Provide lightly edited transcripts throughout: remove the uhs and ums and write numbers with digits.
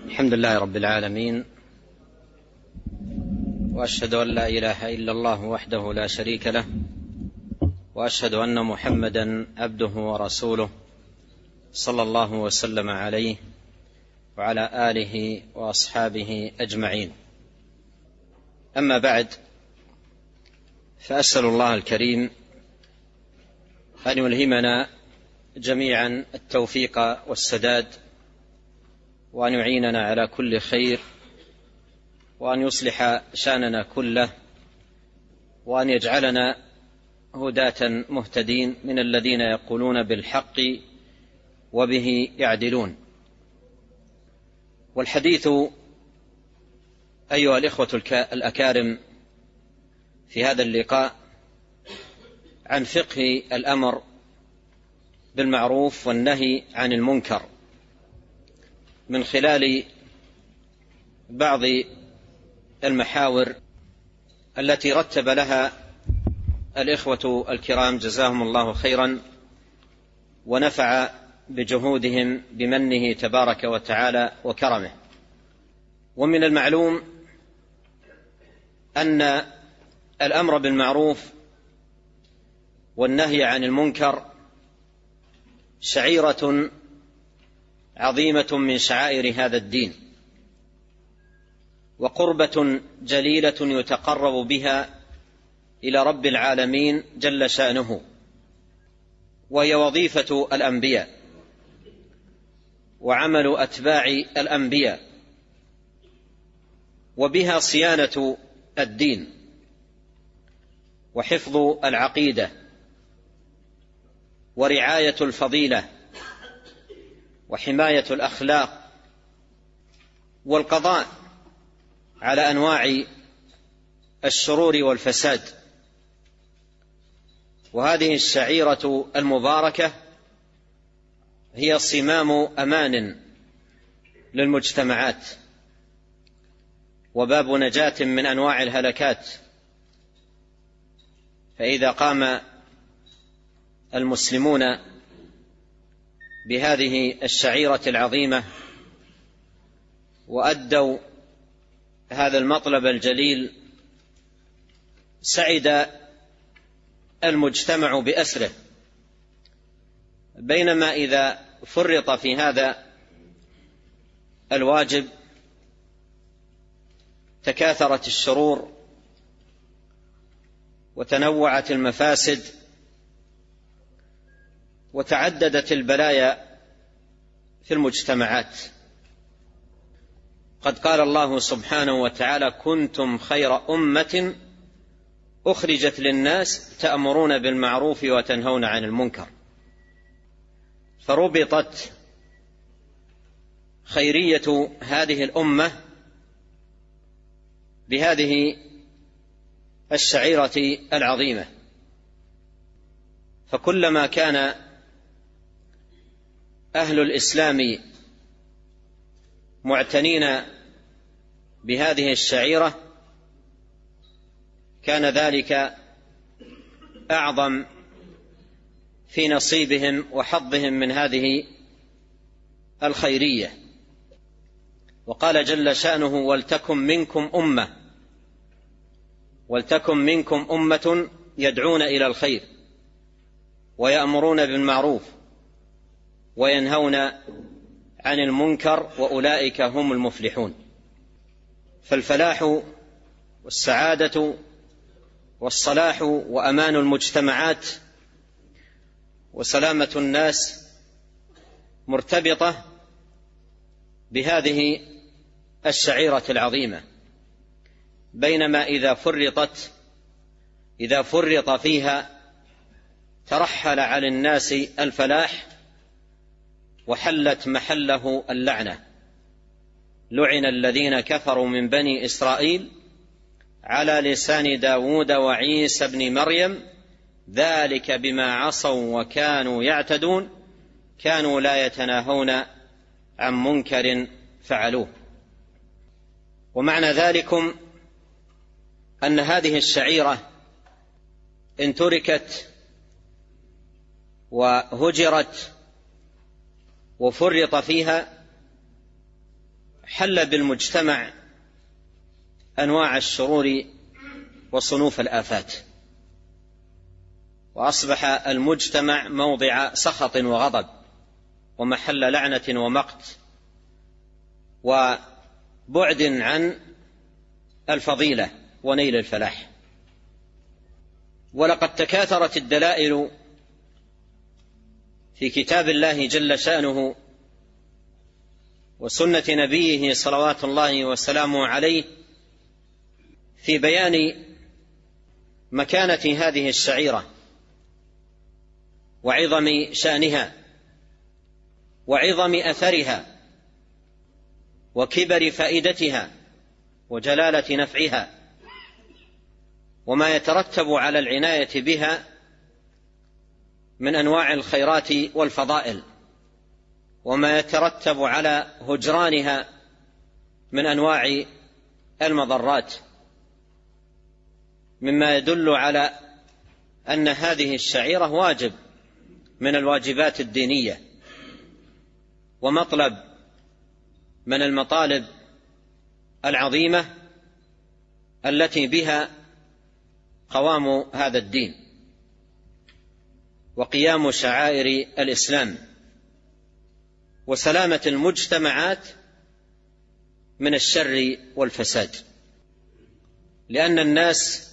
الحمد لله رب العالمين، وأشهد أن لا إله إلا الله وحده لا شريك له، وأشهد أن محمدا عبده ورسوله صلى الله وسلم عليه وعلى آله وأصحابه أجمعين. أما بعد، فأسأل الله الكريم أن يلهمنا جميعا التوفيق والسداد، وأن يعيننا على كل خير، وأن يصلح شأننا كله، وأن يجعلنا هداة مهتدين من الذين يقولون بالحق وبه يعدلون. والحديث أيها الإخوة الأكارم في هذا اللقاء عن فقه الأمر بالمعروف والنهي عن المنكر، من خلال بعض المحاور التي رتب لها الإخوة الكرام جزاهم الله خيرا، ونفع بجهودهم بمنه تبارك وتعالى وكرمه. ومن المعلوم أن الأمر بالمعروف والنهي عن المنكر شعيرة عظيمة من شعائر هذا الدين، وقربة جليلة يتقرب بها إلى رب العالمين جل شأنه، وهي وظيفة الأنبياء وعمل أتباع الأنبياء، وبها صيانة الدين وحفظ العقيدة ورعاية الفضيلة وحماية الأخلاق والقضاء على أنواع الشرور والفساد. وهذه الشعيرة المباركة هي صمام أمان للمجتمعات، وباب نجاة من أنواع الهلكات. فإذا قام المسلمون بهذه الشعيرة العظيمة وأدوا هذا المطلب الجليل، سعد المجتمع بأسره. بينما إذا فرط في هذا الواجب تكاثرت الشرور وتنوعت المفاسد وتعددت البلايا في المجتمعات. قد قال الله سبحانه وتعالى: كنتم خير أمة أخرجت للناس تأمرون بالمعروف وتنهون عن المنكر. فربطت خيرية هذه الأمة بهذه الشعيرة العظيمة. فكلما كان أهل الإسلام معتنين بهذه الشعيرة كان ذلك أعظم في نصيبهم وحظهم من هذه الخيرية. وقال جل شأنه: ولتكن منكم أمة يدعون إلى الخير ويأمرون بالمعروف وينهون عن المنكر وأولئك هم المفلحون. فالفلاح والسعادة والصلاح وأمان المجتمعات وسلامة الناس مرتبطة بهذه الشعيرة العظيمة. بينما إذا فرط فيها ترحل عن الناس الفلاح وحلت محله اللعنة. لعن الذين كفروا من بني إسرائيل على لسان داود وعيسى بن مريم ذلك بما عصوا وكانوا يعتدون كانوا لا يتناهون عن منكر فعلوه. ومعنى ذلكم أن هذه الشعيرة إن تركت وهجرت وفرط فيها حل بالمجتمع أنواع الشرور وصنوف الآفات، وأصبح المجتمع موضع سخط وغضب ومحل لعنة ومقت وبعد عن الفضيلة ونيل الفلاح. ولقد تكاثرت الدلائل في كتاب الله جل شأنه وسنة نبيه صلوات الله وسلامه عليه في بيان مكانة هذه الشعيرة وعظم شأنها وعظم أثرها وكبر فائدتها وجلالة نفعها، وما يترتب على العناية بها من أنواع الخيرات والفضائل، وما يترتب على هجرانها من أنواع المضرات، مما يدل على أن هذه الشعيرة واجب من الواجبات الدينية ومطلب من المطالب العظيمة التي بها قوام هذا الدين وقيام شعائر الإسلام وسلامة المجتمعات من الشر والفساد. لأن الناس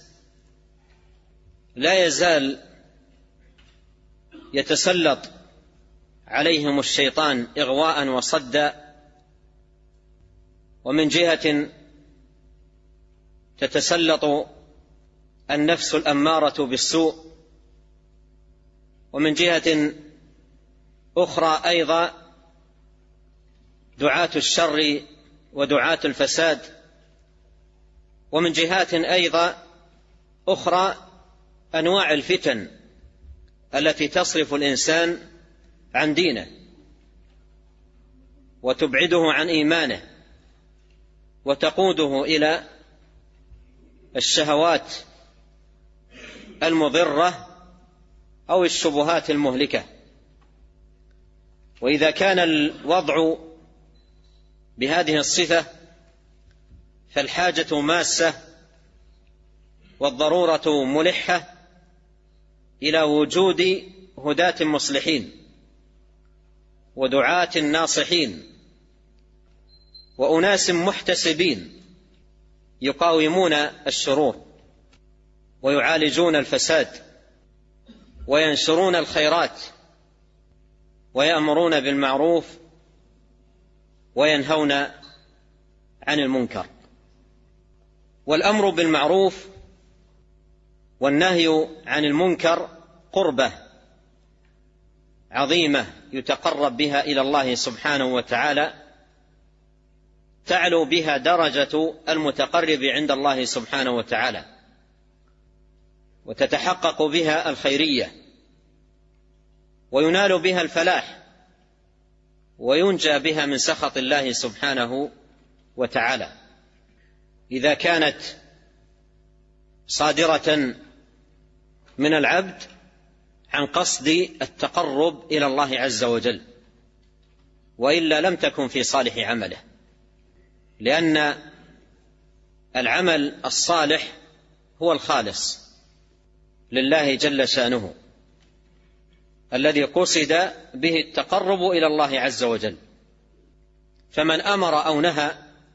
لا يزال يتسلط عليهم الشيطان إغواء وصدا، ومن جهة تتسلط النفس الأمارة بالسوء، ومن جهة أخرى أيضا دعاة الشر ودعاة الفساد، ومن جهات أيضا أخرى أنواع الفتن التي تصرف الإنسان عن دينه وتبعده عن إيمانه وتقوده إلى الشهوات المضرة أو الشبهات المهلكة. وإذا كان الوضع بهذه الصفة فالحاجة ماسة والضرورة ملحة إلى وجود هداة مصلحين ودعاة ناصحين وأناس محتسبين يقاومون الشرور ويعالجون الفساد وينشرون الخيرات ويأمرون بالمعروف وينهون عن المنكر. والأمر بالمعروف والنهي عن المنكر قربة عظيمة يتقرب بها إلى الله سبحانه وتعالى، تعلو بها درجة المتقرب عند الله سبحانه وتعالى، وتتحقق بها الخيرية، وينال بها الفلاح، وينجى بها من سخط الله سبحانه وتعالى إذا كانت صادرة من العبد عن قصد التقرب إلى الله عز وجل، وإلا لم تكن في صالح عمله، لأن العمل الصالح هو الخالص لله جل شأنه الذي قصد به التقرب إلى الله عز وجل. فمن أمر أو نهى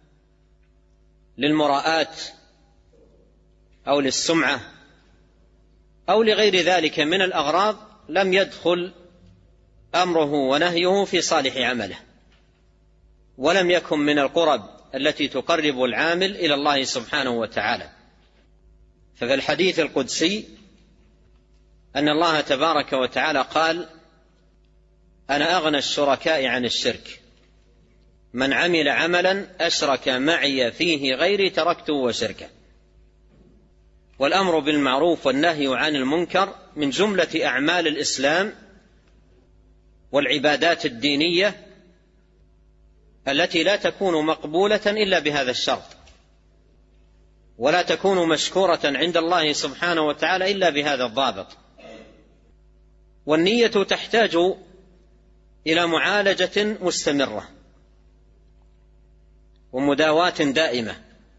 للمراءات أو للسمعة أو لغير ذلك من الأغراض لم يدخل أمره ونهيه في صالح عمله، ولم يكن من القرب التي تقرب العامل إلى الله سبحانه وتعالى. ففي الحديث القدسي أن الله تبارك وتعالى قال: أنا أغنى الشركاء عن الشرك، من عمل عملا أشرك معي فيه غيري تركته وشركه. والأمر بالمعروف والنهي عن المنكر من جملة أعمال الإسلام والعبادات الدينية التي لا تكون مقبولة إلا بهذا الشرط، ولا تكون مشكورة عند الله سبحانه وتعالى إلا بهذا الضابط. والنية تحتاج إلى معالجة مستمرة، ومداواة دائمة،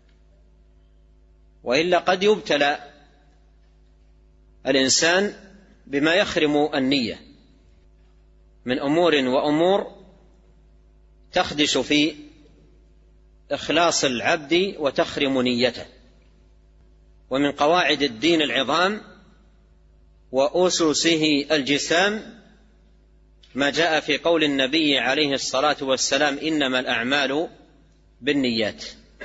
وإلا قد يبتلى الإنسان بما يخرم النية من أمور تخدش في إخلاص العبد وتخرم نيته. ومن قواعد الدين العظام وأسسه الجسام ما جاء في قول النبي عليه الصلاة والسلام: إنما الأعمال بالنيات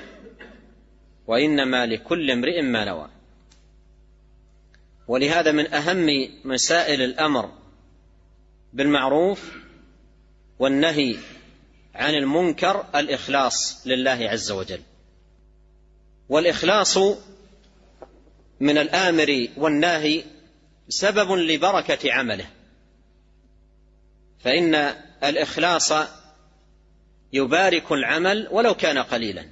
وإنما لكل امرئ ما نوى. ولهذا من أهم مسائل الأمر بالمعروف والنهي عن المنكر الإخلاص لله عز وجل. والإخلاص من الآمر والناهي سبب لبركة عمله، فإن الإخلاص يبارك العمل ولو كان قليلا،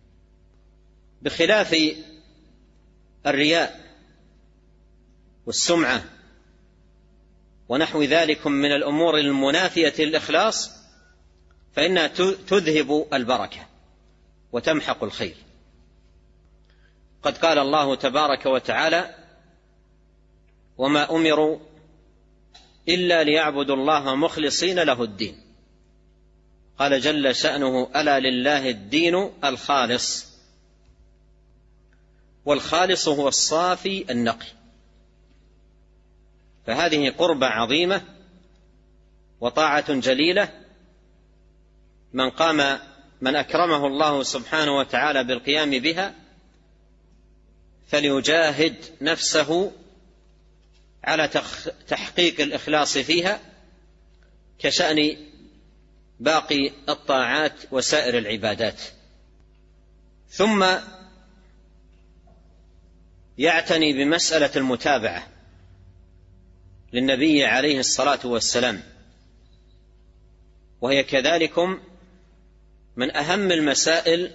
بخلاف الرياء والسمعة ونحو ذلك من الأمور المنافية للإخلاص، فإنها تذهب البركة وتمحق الخير. قد قال الله تبارك وتعالى: وما أمروا إلا ليعبدوا الله مخلصين له الدين. قال جل شأنه: ألا لله الدين الخالص. والخالص هو الصافي النقي. فهذه قربة عظيمة وطاعة جليلة، من أكرمه الله سبحانه وتعالى بالقيام بها فليجاهد نفسه على تحقيق الإخلاص فيها، كشأن باقي الطاعات وسائر العبادات. ثم يعتني بمسألة المتابعة للنبي عليه الصلاة والسلام، وهي كذلكم من أهم المسائل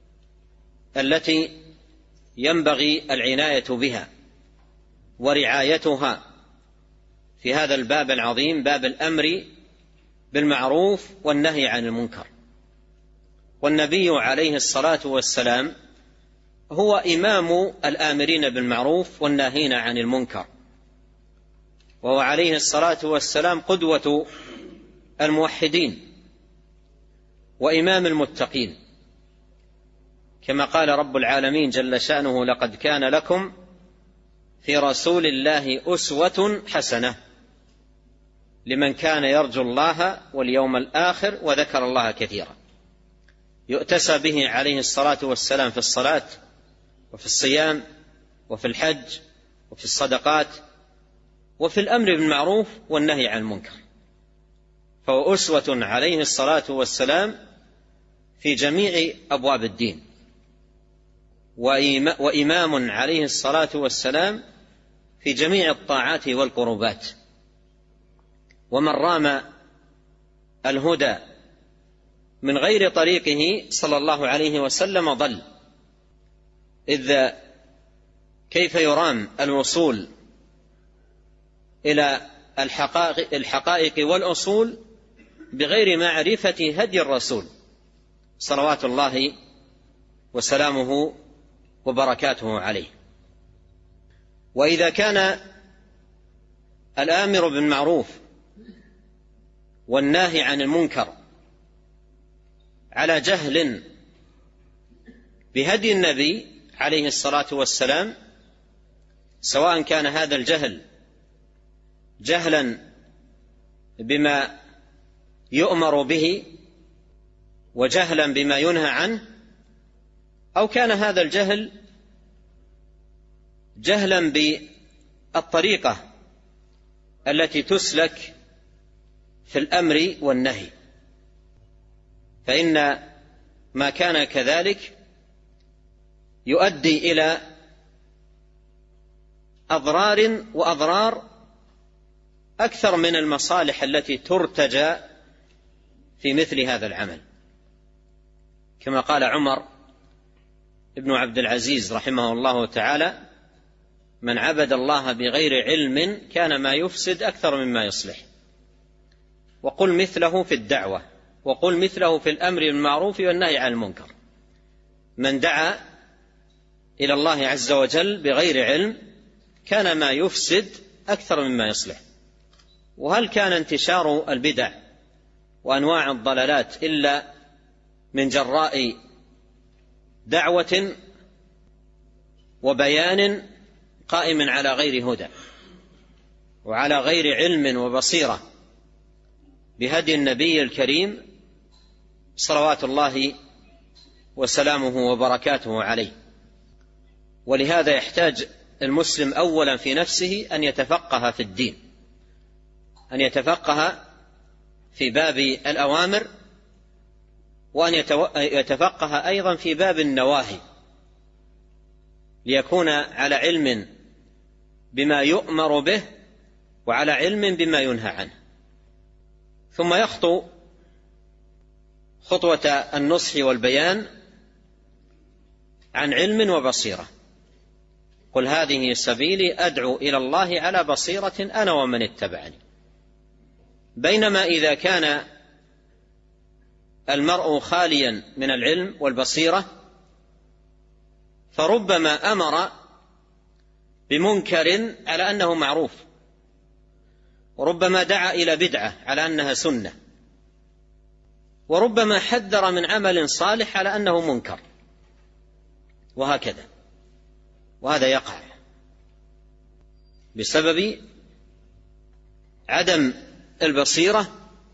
التي ينبغي العناية بها ورعايتها في هذا الباب العظيم، باب الأمر بالمعروف والنهي عن المنكر. والنبي عليه الصلاة والسلام هو إمام الآمرين بالمعروف والناهين عن المنكر، وهو عليه الصلاة والسلام قدوة الموحدين وإمام المتقين، كما قال رب العالمين جل شأنه: لقد كان لكم في رسول الله أسوة حسنة لمن كان يرجو الله واليوم الآخر وذكر الله كثيرا. يؤتسى به عليه الصلاة والسلام في الصلاة وفي الصيام وفي الحج وفي الصدقات وفي الأمر بالمعروف والنهي عن المنكر، فهو أسوة عليه الصلاة والسلام في جميع أبواب الدين، وإمام عليه الصلاة والسلام في جميع الطاعات والقربات. ومن رام الهدى من غير طريقه صلى الله عليه وسلم ضل، إذ كيف يرام الوصول إلى الحقائق والأصول بغير معرفة هدي الرسول صلوات الله وسلامه وبركاته عليه. وإذا كان الآمر بالمعروف والناهي عن المنكر على جهل بهدي النبي عليه الصلاة والسلام، سواء كان هذا الجهل جهلا بما يؤمر به وجهلا بما ينهى عنه، أو كان هذا الجهل جهلا بالطريقة التي تسلك في الأمر والنهي، فإن ما كان كذلك يؤدي إلى أضرار وأضرار أكثر من المصالح التي ترتجى في مثل هذا العمل، كما قال عمر ابن عبد العزيز رحمه الله تعالى: من عبد الله بغير علم كان ما يفسد أكثر مما يصلح. وقل مثله في الدعوة، وقل مثله في الأمر بالمعروف والنهي عن المنكر. من دعا إلى الله عز وجل بغير علم كان ما يفسد أكثر مما يصلح. وهل كان انتشار البدع وأنواع الضلالات إلا من جراء دعوة وبيان قائم على غير هدى وعلى غير علم وبصيرة بهدي النبي الكريم صلوات الله وسلامه وبركاته عليه؟ ولهذا يحتاج المسلم أولا في نفسه أن يتفقه في الدين، أن يتفقه في باب الأوامر، وأن يتفقه أيضا في باب النواهي، ليكون على علم بما يؤمر به وعلى علم بما ينهى عنه، ثم يخطو خطوة النصح والبيان عن علم وبصيرة. قل هذه سبيلي أدعو إلى الله على بصيرة أنا ومن اتبعني. بينما إذا كان المرء خاليا من العلم والبصيرة فربما أمر بمنكر على أنه معروف، وربما دعا إلى بدعة على أنها سنة، وربما حذر من عمل صالح على أنه منكر، وهكذا. وهذا يقع بسبب عدم البصيرة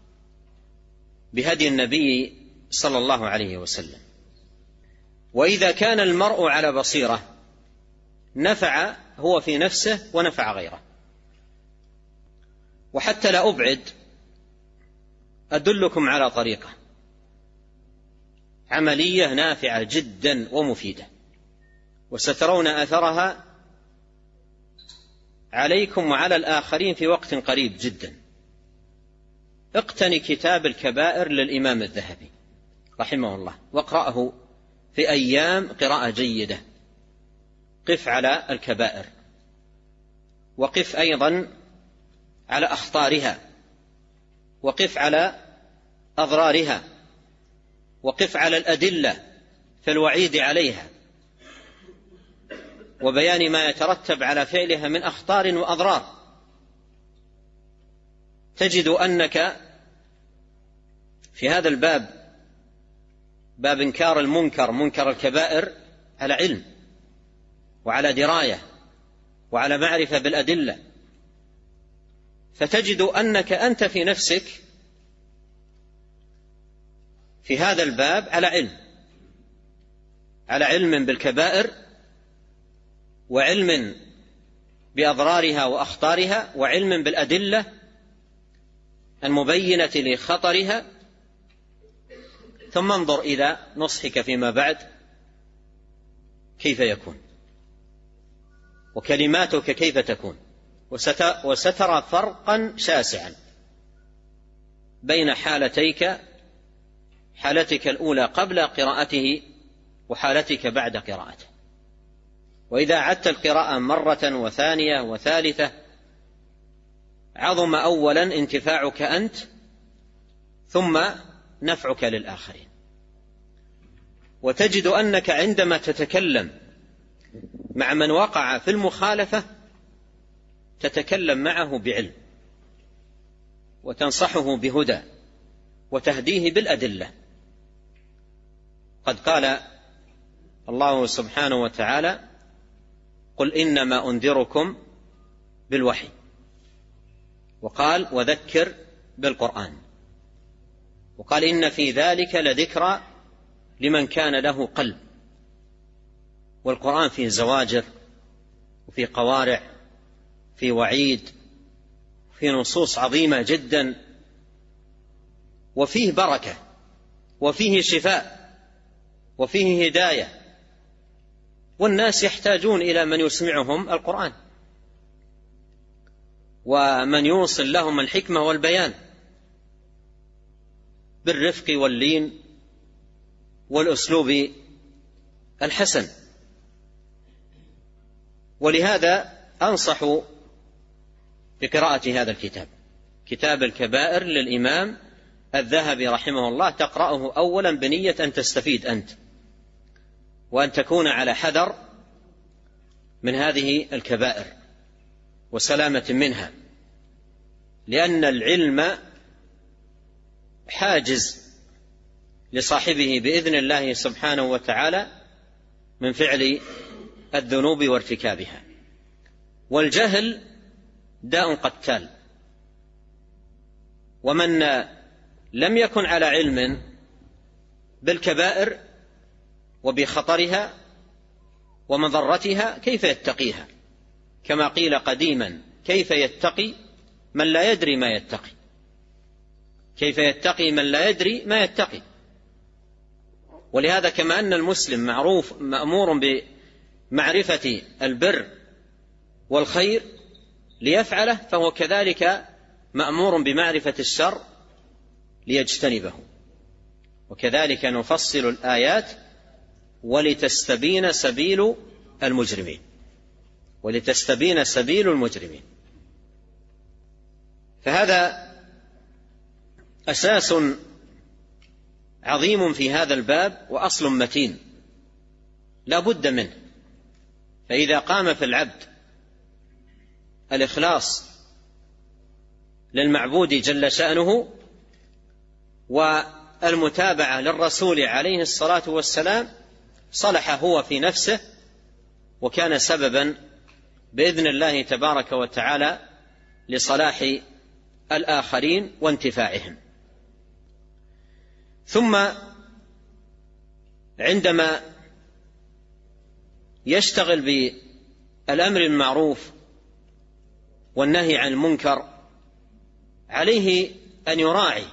بهدي النبي صلى الله عليه وسلم. وإذا كان المرء على بصيرة نفع هو في نفسه ونفع غيره. وحتى لا أبعد أدلكم على طريقة عملية نافعة جدا ومفيدة، وسترون أثرها عليكم وعلى الآخرين في وقت قريب جدا. اقتني كتاب الكبائر للإمام الذهبي رحمه الله، واقرأه في أيام قراءة جيدة. قف على الكبائر، وقف أيضا على أخطارها، وقف على أضرارها، وقف على الأدلة في الوعيد عليها وبيان ما يترتب على فعلها من أخطار وأضرار. تجد أنك في هذا الباب، باب إنكار المنكر، منكر الكبائر، على علم وعلى دراية وعلى معرفة بالأدلة، فتجد أنك أنت في نفسك في هذا الباب على علم بالكبائر، وعلم بأضرارها وأخطارها، وعلم بالأدلة المبينة لخطرها. ثم انظر إلى نصحك فيما بعد كيف يكون، وكلماتك كيف تكون، وسترى فرقا شاسعا بين حالتك الأولى قبل قراءته وحالتك بعد قراءته. وإذا عدت القراءة مرة وثانية وثالثة عظم أولا انتفاعك أنت ثم نفعك للآخرين. وتجد أنك عندما تتكلم مع من وقع في المخالفة تتكلم معه بعلم، وتنصحه بهدى، وتهديه بالأدلة. قد قال الله سبحانه وتعالى: قل إنما أنذركم بالوحي، وقال: وذكر بالقرآن، وقال: إن في ذلك لذكرى لمن كان له قلب. والقرآن فيه زواجر، وفي قوارع، في وعيد، في نصوص عظيمة جدا، وفيه بركة، وفيه شفاء، وفيه هداية. والناس يحتاجون إلى من يسمعهم القرآن، ومن يوصل لهم الحكمة والبيان بالرفق واللين والأسلوب الحسن. ولهذا أنصح بقراءة هذا الكتاب، كتاب الكبائر للإمام الذهبي رحمه الله. تقرأه أولا بنية أن تستفيد أنت، وأن تكون على حذر من هذه الكبائر وسلامة منها، لأن العلم حاجز لصاحبه بإذن الله سبحانه وتعالى من فعل الذنوب وارتكابها. والجهل داء قتال، ومن لم يكن على علم بالكبائر وبخطرها ومضرتها كيف يتقيها؟ كما قيل قديما: كيف يتقي من لا يدري ما يتقي؟ كيف يتقي من لا يدري ما يتقي؟ ولهذا كما أن المسلم مأمور بمعرفة البر والخير ليفعله، فهو كذلك مأمور بمعرفة الشر ليجتنبه. وكذلك نفصل الآيات ولتستبين سبيل المجرمين، ولتستبين سبيل المجرمين. فهذا أساس عظيم في هذا الباب وأصل متين لا بد منه. فإذا قام في العبد الإخلاص للمعبود جل شأنه والمتابعة للرسول عليه الصلاة والسلام، صلح هو في نفسه وكان سببا بإذن الله تبارك وتعالى لصلاح الآخرين وانتفاعهم. ثم عندما يشتغل بالأمر بالمعروف والنهي عن المنكر عليه أن يراعي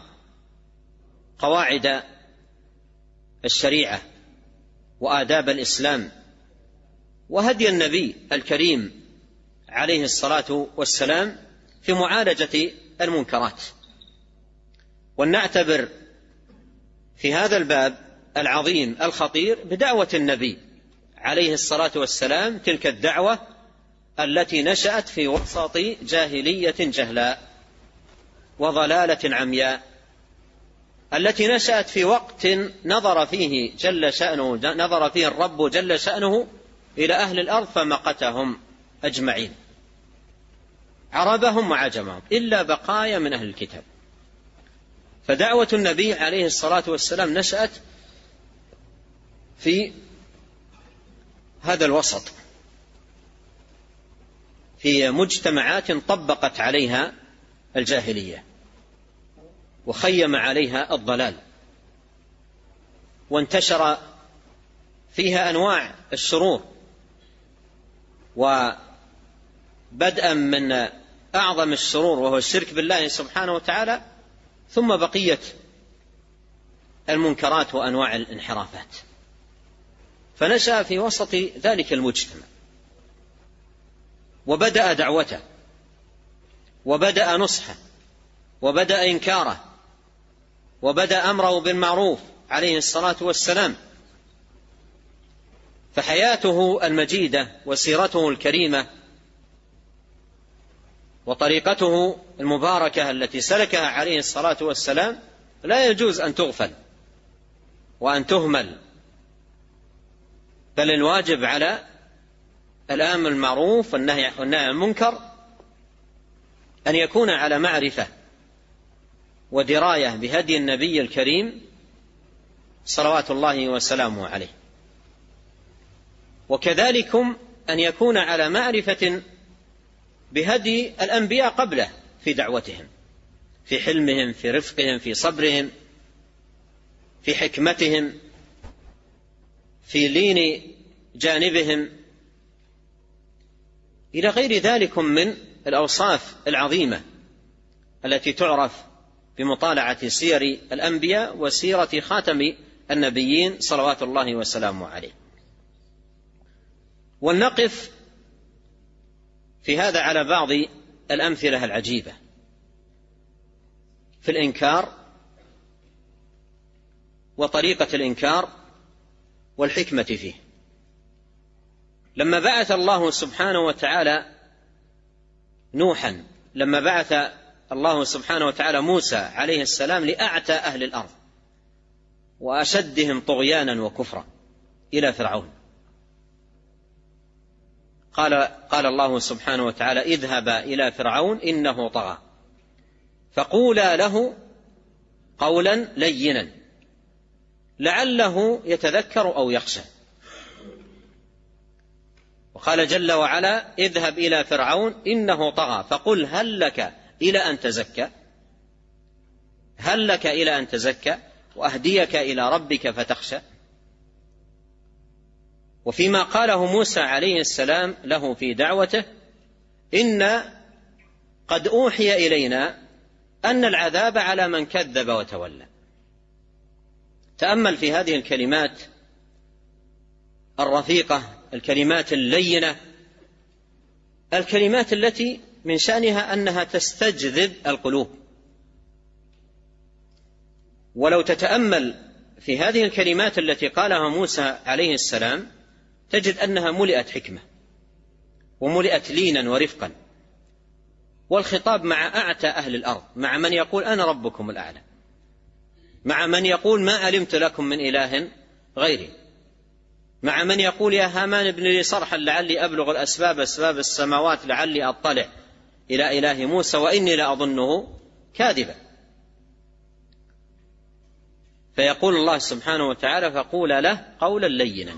قواعد الشريعة وآداب الإسلام وهدي النبي الكريم عليه الصلاة والسلام في معالجة المنكرات. ولنعتبر في هذا الباب العظيم الخطير بدعوة النبي عليه الصلاة والسلام، تلك الدعوة التي نشأت في وسط جاهلية جهلاء وضلالة عمياء، التي نشأت في وقت نظر فيه الرب جل شأنه إلى أهل الأرض فمقتهم أجمعين، عربهم وعجمهم إلا بقايا من أهل الكتاب. فدعوة النبي عليه الصلاة والسلام نشأت في هذا الوسط، في مجتمعات طبقت عليها الجاهلية وخيم عليها الضلال، وانتشر فيها أنواع الشرور، وبدءا من أعظم الشرور وهو الشرك بالله سبحانه وتعالى، ثم بقية المنكرات وأنواع الانحرافات. فنشأ في وسط ذلك المجتمع وبدأ دعوته وبدأ نصحه وبدأ إنكاره وبدأ أمره بالمعروف عليه الصلاة والسلام. فحياته المجيدة وسيرته الكريمة وطريقته المباركة التي سلكها عليه الصلاة والسلام لا يجوز أن تغفل وأن تهمل، بل الواجب على الآمر بالمعروف والنهي عن المنكر أن يكون على معرفة ودراية بهدي النبي الكريم صلوات الله وسلامه عليه، وكذلكم أن يكون على معرفة بهدي الأنبياء قبله في دعوتهم، في حلمهم، في رفقهم، في صبرهم، في حكمتهم، في لين جانبهم، إلى غير ذلك من الأوصاف العظيمة التي تعرف بمطالعة سير الأنبياء وسيرة خاتم النبيين صلوات الله وسلامه عليه. ولنقف في هذا على بعض الأمثلة العجيبة في الإنكار وطريقة الإنكار والحكمة فيه. لما بعث الله سبحانه وتعالى نوحا، لما بعث الله سبحانه وتعالى موسى عليه السلام لأعتى أهل الأرض وأشدهم طغيانا وكفرا، إلى فرعون. قال الله سبحانه وتعالى: اذهبا إلى فرعون إنه طغى فقولا له قولا لينا لعله يتذكر أو يخشى. وقال جل وعلا: اذهب إلى فرعون إنه طغى فقل هل لك إلى أن تزكى، هل لك إلى أن تزكى وأهديك إلى ربك فتخشى. وفيما قاله موسى عليه السلام له في دعوته: إن قد أوحي إلينا أن العذاب على من كذب وتولى. تأمل في هذه الكلمات الرفيقة، الكلمات اللينة، الكلمات التي من شأنها أنها تستجذب القلوب. ولو تتأمل في هذه الكلمات التي قالها موسى عليه السلام تجد أنها ملئت حكمة وملئت لينا ورفقا، والخطاب مع أعتى أهل الأرض، مع من يقول أنا ربكم الأعلى، مع من يقول ما علمت لكم من إله غيري، مع من يقول يا هامان ابن لي صرحا لعلي أبلغ الأسباب أسباب السماوات لعلي أطلع إلى إله موسى وإني لأظنه كاذبا. فيقول الله سبحانه وتعالى: فقول له قولا لينا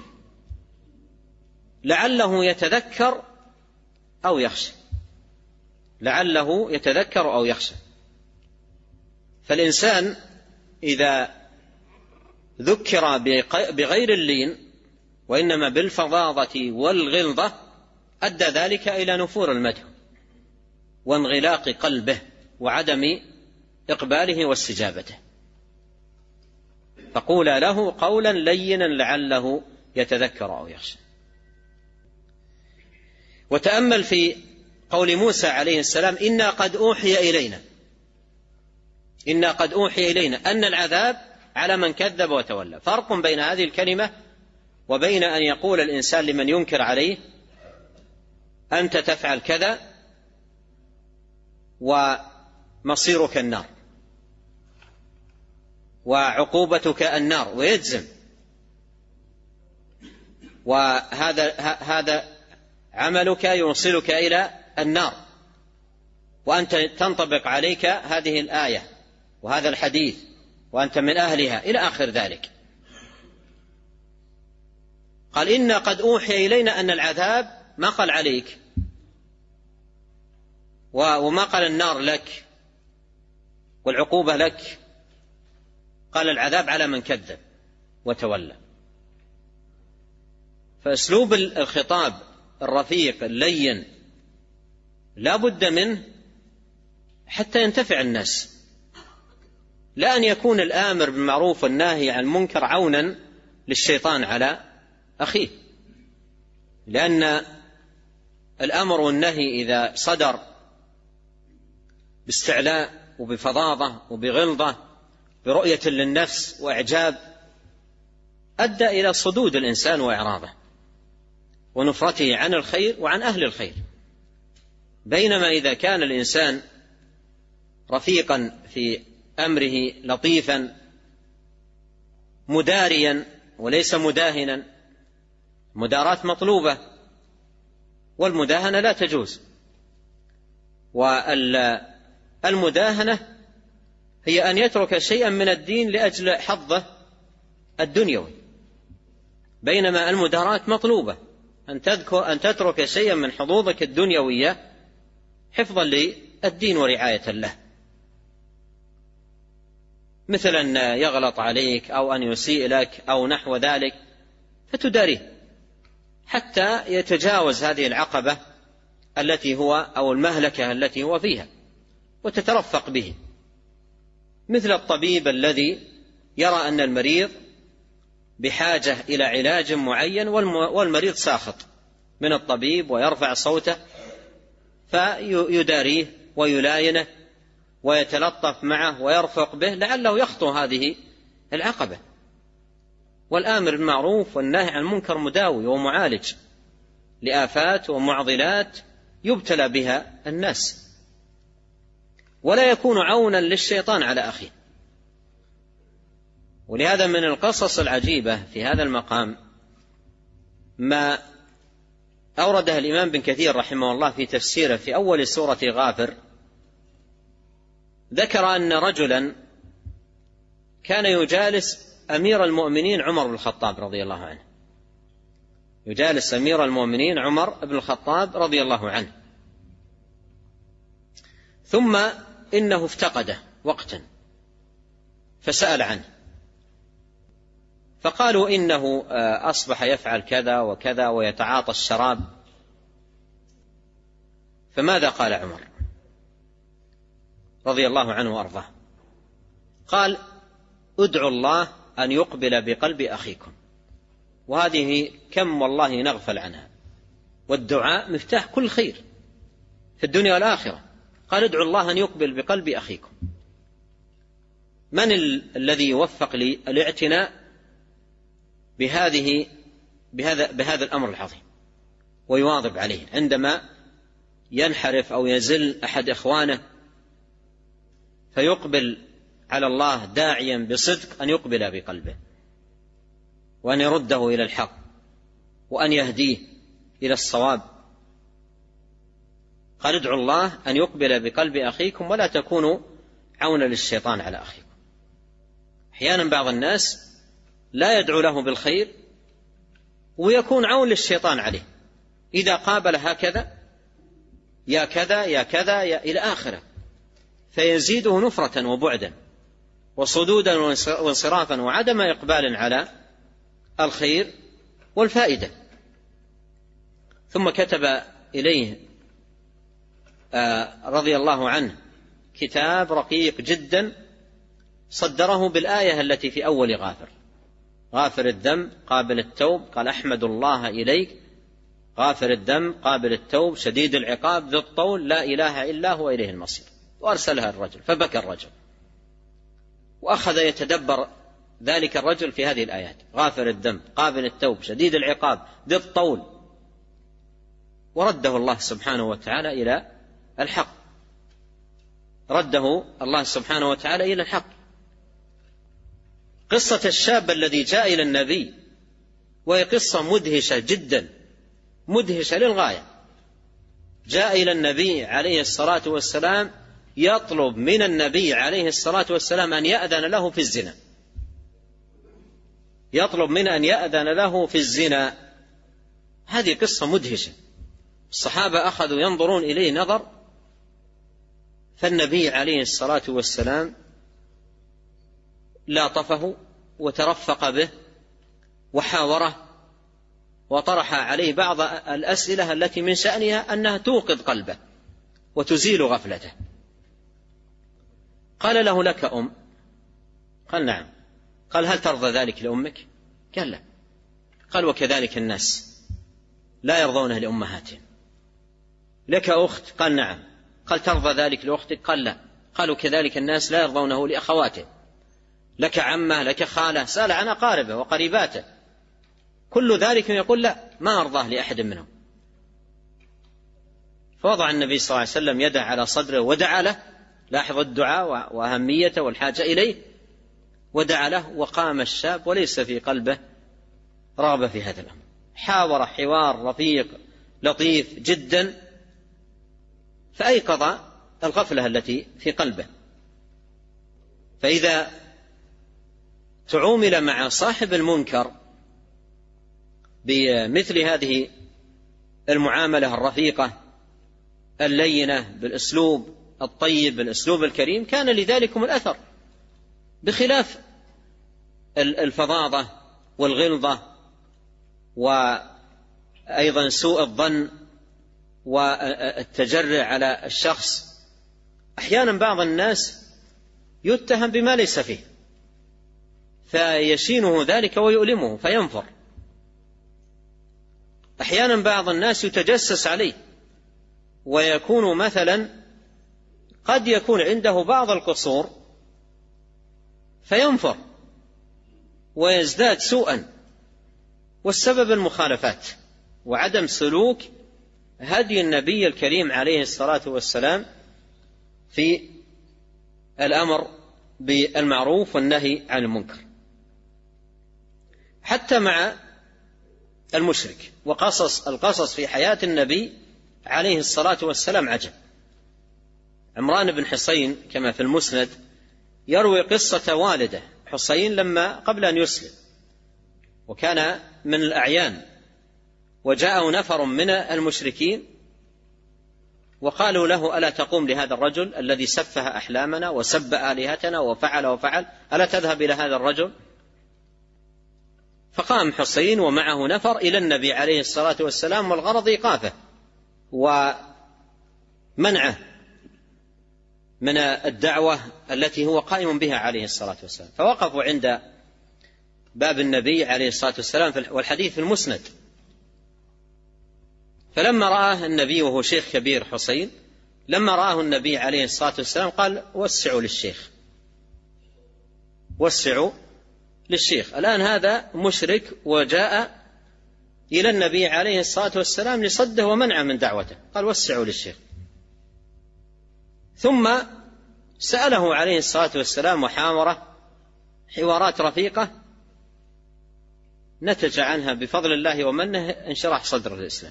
لعله يتذكر أو يخشى، لعله يتذكر أو يخشى. فالإنسان إذا ذكر بغير اللين وإنما بالفظاظة والغلظة أدى ذلك إلى نفور المدح وانغلاق قلبه وعدم إقباله واستجابته. فقول له قولا لينا لعله يتذكر أو يخشى. وتأمل في قول موسى عليه السلام: إنا قد أوحي إلينا أن العذاب على من كذب وتولى. فرق بين هذه الكلمة وبين أن يقول الإنسان لمن ينكر عليه: أنت تفعل كذا ومصيرك النار وعقوبتك النار، ويجزم، وهذا عملك يوصلك إلى النار، وأنت تنطبق عليك هذه الآية وهذا الحديث وأنت من أهلها إلى آخر ذلك. قال: إنا قد أوحي إلينا أن العذاب، ما قال عليك وما قال النار لك والعقوبة لك، قال العذاب على من كذب وتولى. فأسلوب الخطاب الرفيق اللين لا بد منه حتى ينتفع الناس، لا أن يكون الآمر بالمعروف والناهي عن المنكر عونا للشيطان على أخيه. لأن الأمر والنهي إذا صدر باستعلاء وبفظاظة وبغلظة برؤية للنفس وإعجاب أدى إلى صدود الإنسان وإعراضه ونفرته عن الخير وعن أهل الخير. بينما إذا كان الإنسان رفيقا في أمره لطيفا مداريا وليس مداهنا، مداراة مطلوبة والمداهنة لا تجوز. والمداهنة هي أن يترك شيئا من الدين لأجل حظه الدنيوي، بينما المداراة مطلوبة، أن تترك شيئا من حظوظك الدنيوية حفظا للدين ورعاية له، مثل أن يغلط عليك أو أن يسيء لك أو نحو ذلك فتداريه حتى يتجاوز هذه العقبة التي هو أو المهلكة التي هو فيها وتترفق به. مثل الطبيب الذي يرى أن المريض بحاجة إلى علاج معين والمريض ساخط من الطبيب ويرفع صوته فيداريه ويلاينه ويتلطف معه ويرفق به لعله يخطو هذه العقبة. والآمر بالمعروف والنهي عن المنكر مداوي ومعالج لآفات ومعضلات يبتلى بها الناس، ولا يكون عونا للشيطان على أخيه. ولهذا من القصص العجيبة في هذا المقام ما أورده الإمام بن كثير رحمه الله في تفسيره في أول سورة غافر، ذكر أن رجلا كان يجالس أمير المؤمنين عمر بن الخطاب رضي الله عنه، يجالس أمير المؤمنين عمر بن الخطاب رضي الله عنه، ثم إنه افتقده وقتا فسأل عنه، فقالوا إنه أصبح يفعل كذا وكذا ويتعاطى الشراب. فماذا قال عمر رضي الله عنه وأرضاه؟ قال: ادعوا الله أن يقبل بقلب أخيكم. وهذه كم والله نغفل عنها، والدعاء مفتاح كل خير في الدنيا والآخرة. قال: ادعوا الله أن يقبل بقلب أخيكم. من الذي يوفق للاعتناء بهذا الأمر العظيم ويواظب عليه عندما ينحرف أو يزل أحد إخوانه، فيقبل على الله داعيا بصدق أن يقبل بقلبه وأن يرده إلى الحق وأن يهديه إلى الصواب. قال: ادعوا الله أن يقبل بقلب أخيكم ولا تكونوا عونا للشيطان على أخيكم. أحيانا بعض الناس لا يدعو له بالخير ويكون عون للشيطان عليه، إذا قابل هكذا يا كذا يا كذا يا إلى آخره، فيزيده نفرة وبعدا وصدودا وانصرافا وعدم إقبال على الخير والفائدة. ثم كتب إليه رضي الله عنه كتاب رقيق جدا صدره بالآية التي في أول غافر: غافر الذنب قابل التوب، قال: أحمد الله إليك غافر الذنب قابل التوب شديد العقاب ذو الطول لا إله إلا هو إليه المصير. وأرسلها الرجل، فبكى الرجل وأخذ يتدبر ذلك الرجل في هذه الآيات: غافر الذنب قابل التوب شديد العقاب ذو الطول، ورده الله سبحانه وتعالى إلى الحق، رده الله سبحانه وتعالى إلى الحق. قصة الشاب الذي جاء إلى النبي وهي قصة مدهشة جدا، مدهشة للغاية. جاء إلى النبي عليه الصلاة والسلام يطلب من النبي عليه الصلاة والسلام أن يأذن له في الزنا، يطلب من أن يأذن له في الزنا. هذه قصة مدهشة، الصحابة أخذوا ينظرون إليه نظر، فالنبي عليه الصلاة والسلام لاطفه وترفق به وحاوره وطرح عليه بعض الأسئلة التي من شأنها أنها توقظ قلبه وتزيل غفلته. قال له: لك أم؟ قال: نعم. قال: هل ترضى ذلك لأمك؟ قال: لا. قال: وكذلك الناس لا يرضونه لأمهاتهم. لك أخت؟ قال: نعم. قال: ترضى ذلك لأختك؟ قال: لا. قالوا: كذلك الناس لا يرضونه لأخواته. لك عمه؟ لك خاله؟ سأل عن أقاربه وقريباته، كل ذلك يقول: لا، ما أرضاه لأحد منهم. فوضع النبي صلى الله عليه وسلم يده على صدره ودعا له، لاحظ الدعاء وأهميته والحاجة إليه، ودعا له، وقام الشاب وليس في قلبه رغبة في هذا الأمر. حاور حوار رفيق لطيف جدا، فأيقظ الغفلة التي في قلبه. فإذا تعامل مع صاحب المنكر بمثل هذه المعاملة الرفيقة اللينة بالأسلوب الطيب بالأسلوب الكريم، كان لذلكم الأثر، بخلاف الفظاظة والغلظة وأيضا سوء الظن والتجرع على الشخص. أحيانا بعض الناس يتهم بما ليس فيه فيشينه ذلك ويؤلمه فينفر. أحيانا بعض الناس يتجسس عليه ويكون مثلا قد يكون عنده بعض القصور فينفر ويزداد سوءا، والسبب المخالفات وعدم سلوك هدي النبي الكريم عليه الصلاة والسلام في الأمر بالمعروف والنهي عن المنكر. حتى مع المشرك. القصص في حياة النبي عليه الصلاة والسلام عجب. عمران بن حصين كما في المسند يروي قصة والده حصين لما قبل أن يسلم، وكان من الأعيان، وجاءه نفر من المشركين وقالوا له: ألا تقوم لهذا الرجل الذي سفه أحلامنا وسب آلهتنا وفعل، ألا تذهب إلى هذا الرجل؟ فقام حصين ومعه نفر إلى النبي عليه الصلاة والسلام، والغرض إيقافه ومنعه من الدعوة التي هو قائم بها عليه الصلاة والسلام. فوقفوا عند باب النبي عليه الصلاة والسلام، والحديث في المسند. فلما رآه النبي وهو شيخ كبير حصين، لما رآه النبي عليه الصلاة والسلام قال: وسعوا للشيخ، وسعوا للشيخ. الآن هذا مشرك وجاء إلى النبي عليه الصلاة والسلام لصده ومنعه من دعوته، قال: وسعوا للشيخ. ثم سأله عليه الصلاة والسلام وحاوره حوارات رفيقة نتج عنها بفضل الله ومنه انشراح صدر الإسلام.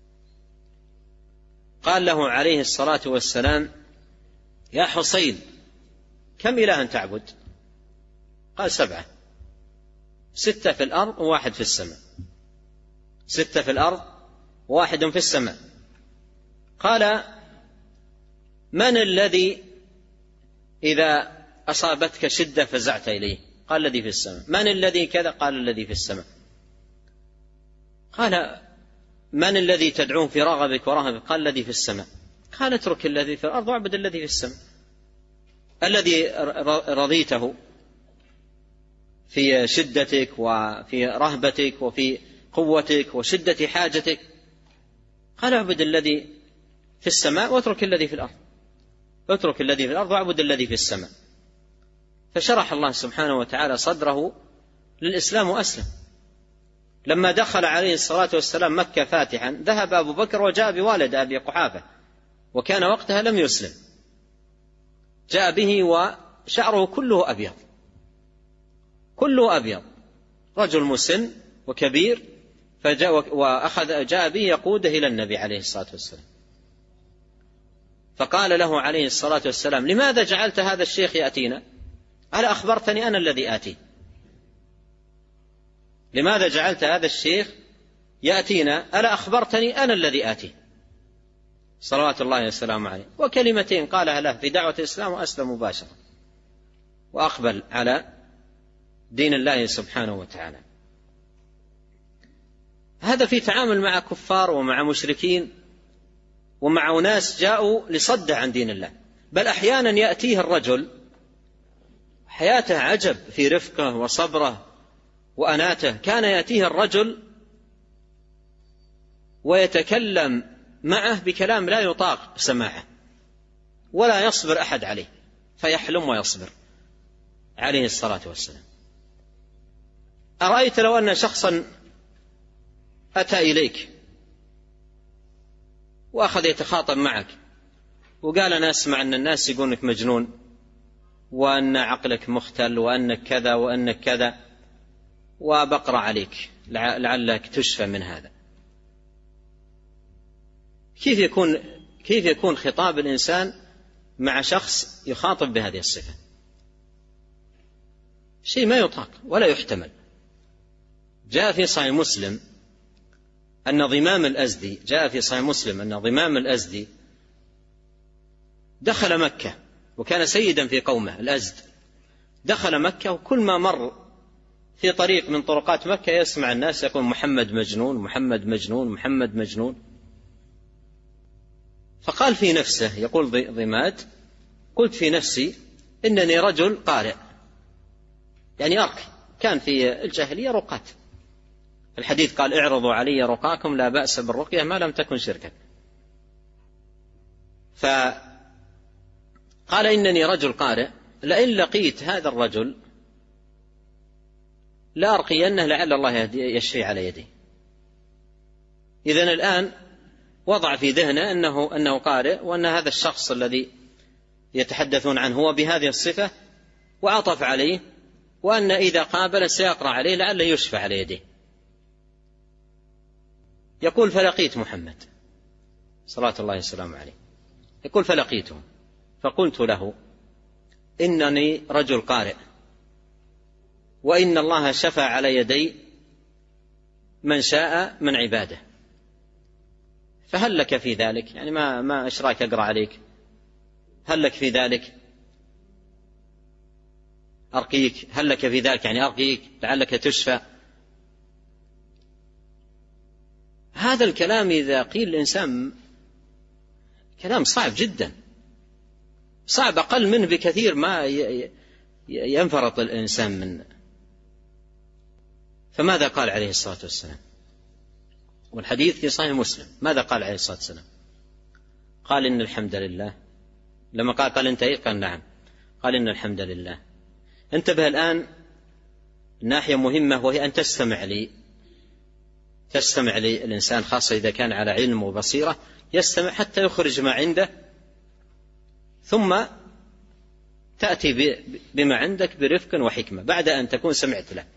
قال له عليه الصلاة والسلام: يا حصين، كم إلها تعبد؟ قال: 7، 6 في الأرض و1 في السماء. 6 في الأرض و1 في السماء. قال: من الذي إذا أصابتك شدة فزعت إليه؟ قال: الذي في السماء. من الذي كذا؟ قال: الذي في السماء. قال: من الذي تدعوه في رغبك ورهبك؟ قال: الذي في السماء. قال: اترك الذي في الأرض واعبد الذي في السماء. الذي رضيته في شدتك وفي رهبتك وفي قوتك وشدة حاجتك، قال: اعبد الذي في السماء واترك الذي في الأرض. اترك الذي في الأرض واعبد الذي في السماء. فشرح الله سبحانه وتعالى صدره للإسلام وأسلم. لما دخل عليه الصلاة والسلام مكة فاتحا، ذهب أبو بكر وجاء بوالد أبي قحافة، وكان وقتها لم يسلم، جاء به وشعره كله أبيض، كله أبيض، رجل مسن وكبير، جاء به يقوده إلى النبي عليه الصلاة والسلام. فقال له عليه الصلاة والسلام: لماذا جعلت هذا الشيخ يأتينا؟ ألا أخبرتني أنا الذي آتي؟ لماذا جعلت هذا الشيخ يأتينا؟ ألا أخبرتني أنا الذي آتي؟ صلوات الله والسلام عليه. وكلمتين قالها له في دعوة الإسلام وأسلم مباشرة وأقبل على دين الله سبحانه وتعالى. هذا في تعامل مع كفار ومع مشركين ومع ناس جاءوا لصد عن دين الله. بل أحيانا يأتيه الرجل حياته عجب في رفقه وصبره وأناته. كان يأتيه الرجل ويتكلم معه بكلام لا يطاق سماعه ولا يصبر أحد عليه، فيحلم ويصبر عليه الصلاة والسلام. أرأيت لو أن شخصا أتى إليك وأخذ يتخاطب معك وقال: أنا أسمع أن الناس يقولونك مجنون، وأن عقلك مختل، وأنك كذا وأنك كذا، وبقرأ عليك لعلك تشفى من هذا. كيف يكون خطاب الإنسان مع شخص يخاطب بهذه الصفة؟ شيء ما يطاق ولا يحتمل. جاء في صحيح مسلم أن ضمام الأزدي دخل مكة، وكان سيدا في قومه الأزد. دخل مكة، وكل ما مر في طريق من طرقات مكة يسمع الناس يقول: محمد مجنون، محمد مجنون، محمد مجنون. فقال في نفسه، يقول ضماد: قلت في نفسي إنني رجل قارئ، يعني أرقي. كان في الجاهلية رقات. الحديث قال: اعرضوا علي رقاكم لا بأس بالرقية ما لم تكن شركا. فقال: إنني رجل قارئ، لئن لقيت هذا الرجل لا أرقينه لعل الله يشفي على يدي. إذن الآن وضع في ذهنه أنه قارئ، وأن هذا الشخص الذي يتحدثون عنه هو بهذه الصفة، وعطف عليه، وأن إذا قابل سيقرأ عليه لعله يشفى على يديه. يقول فلقيت محمد صلوات الله وسلامه عليه، يقول فلقيته فقلت له إنني رجل قارئ، وإن الله شفع على يدي من شاء من عباده، فهل لك في ذلك؟ يعني ما إشراك أقرأ عليك، هل لك في ذلك أرقيك؟ هل لك في ذلك يعني أرقيك لعلك تشفى؟ هذا الكلام إذا قيل الإنسان كلام صعب جدا، صعب أقل منه بكثير ما ينفرط الإنسان منه. فماذا قال عليه الصلاة والسلام؟ والحديث في صحيح مسلم، ماذا قال عليه الصلاة والسلام؟ قال إن الحمد لله. لما قال انتهيت قال نعم، قال إن الحمد لله. انتبه الآن ناحية مهمة، وهي أن تستمع لي الإنسان، خاصة إذا كان على علم وبصيرة، يستمع حتى يخرج ما عنده، ثم تأتي بما عندك برفق وحكمة بعد أن تكون سمعت له.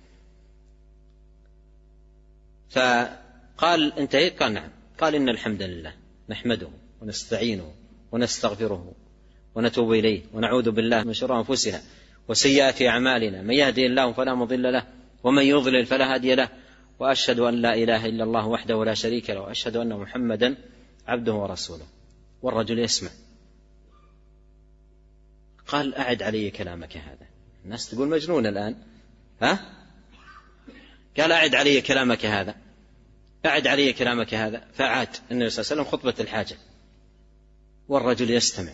فقال انتهيت قال نعم، قال إن الحمد لله نحمده ونستعينه ونستغفره ونتوب إليه ونعوذ بالله من شرور أنفسنا وسيئات أعمالنا، من يهدي الله فلا مضل له ومن يضلل فلا هادي له، وأشهد أن لا إله إلا الله وحده لا شريك له، وأشهد أن محمدا عبده ورسوله. والرجل يسمع. قال أعد علي كلامك هذا. الناس تقول مجنون الآن، قال أعد علي كلامك هذا، أعد علي كلامك هذا. فعاد النبي صلى الله عليه وسلم خطبة الحاجة والرجل يستمع.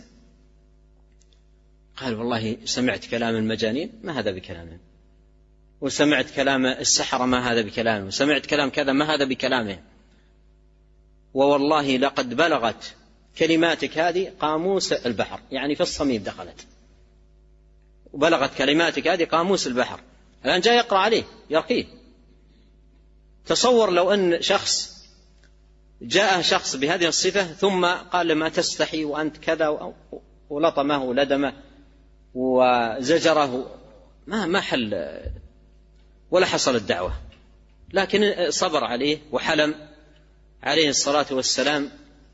قال والله سمعت كلام المجانين، ما هذا بكلامهم، وسمعت كلام السحرة ما هذا بكلامهم، وسمعت كلام كذا ما هذا بكلامهم، ووالله لقد بلغت كلماتك هذه قاموس البحر، يعني في الصميم دخلت، وبلغت كلماتك هذه قاموس البحر. الآن جاء يقرأ عليه يرقيه. تصور لو أن جاء شخص بهذه الصفة ثم قال ما تستحي وأنت كذا، ولطمه ولدمه وزجره، ما حل ولا حصل الدعوة، لكن صبر عليه وحلم عليه الصلاة والسلام،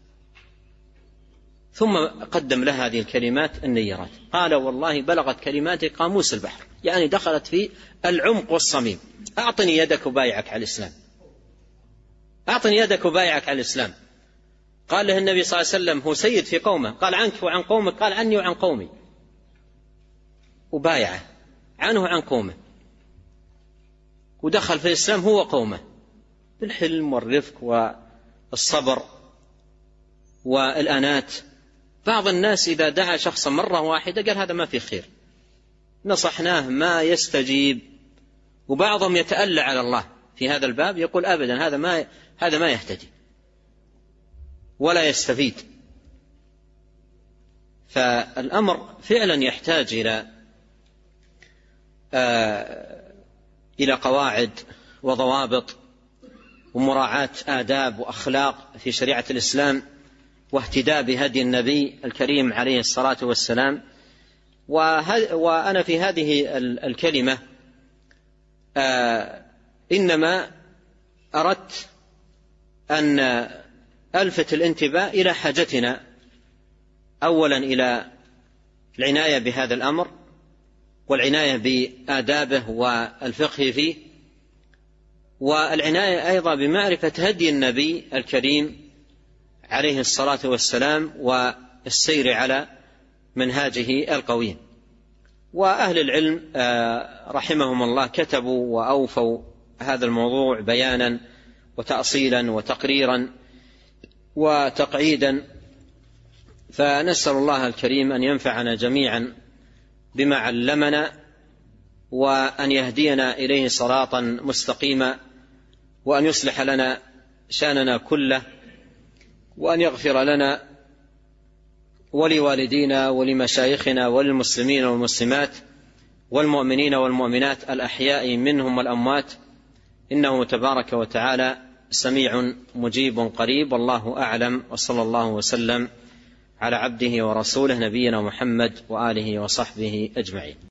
ثم قدم له هذه الكلمات النيرات. قال والله بلغت كلماتي قاموس البحر، يعني دخلت في العمق والصميم. أعطني يدك وبايعك على الإسلام، أعطني يدك وبايعك على الإسلام. قال له النبي صلى الله عليه وسلم هو سيد في قومه، قال عنك وعن قومك، قال عني وعن قومي، وبايعه عنه وعن قومه، ودخل في الإسلام هو قومه بالحلم والرفق والصبر والأنات. بعض الناس إذا دعا شخصا مرة واحدة قال هذا ما في خير، نصحناه ما يستجيب، وبعضهم يتألى على الله في هذا الباب، يقول أبدا هذا ما يهتدي ولا يستفيد. فالأمر فعلا يحتاج إلى قواعد وضوابط ومراعاة آداب وأخلاق في شريعة الإسلام، واهتداء بهدي النبي الكريم عليه الصلاة والسلام. وأنا في هذه الكلمة إنما أردت أن ألفت الانتباه إلى حاجتنا أولا إلى العناية بهذا الأمر، والعناية بآدابه والفقه فيه، والعناية أيضا بمعرفة هدي النبي الكريم عليه الصلاة والسلام والسير على منهاجه القويم. وأهل العلم رحمهم الله كتبوا وأوفوا هذا الموضوع بيانا وتأصيلا وتقريرا وتقعيدا، فنسأل الله الكريم أن ينفعنا جميعا بما علمنا، وأن يهدينا إليه صراطا مستقيما، وأن يصلح لنا شأننا كله، وأن يغفر لنا ولوالدينا ولمشايخنا وللمسلمين والمسلمات والمؤمنين والمؤمنات الأحياء منهم والأموات، إنه تبارك وتعالى سميع مجيب قريب. والله أعلم، وصلى الله وسلم على عبده ورسوله نبينا محمد وآله وصحبه أجمعين.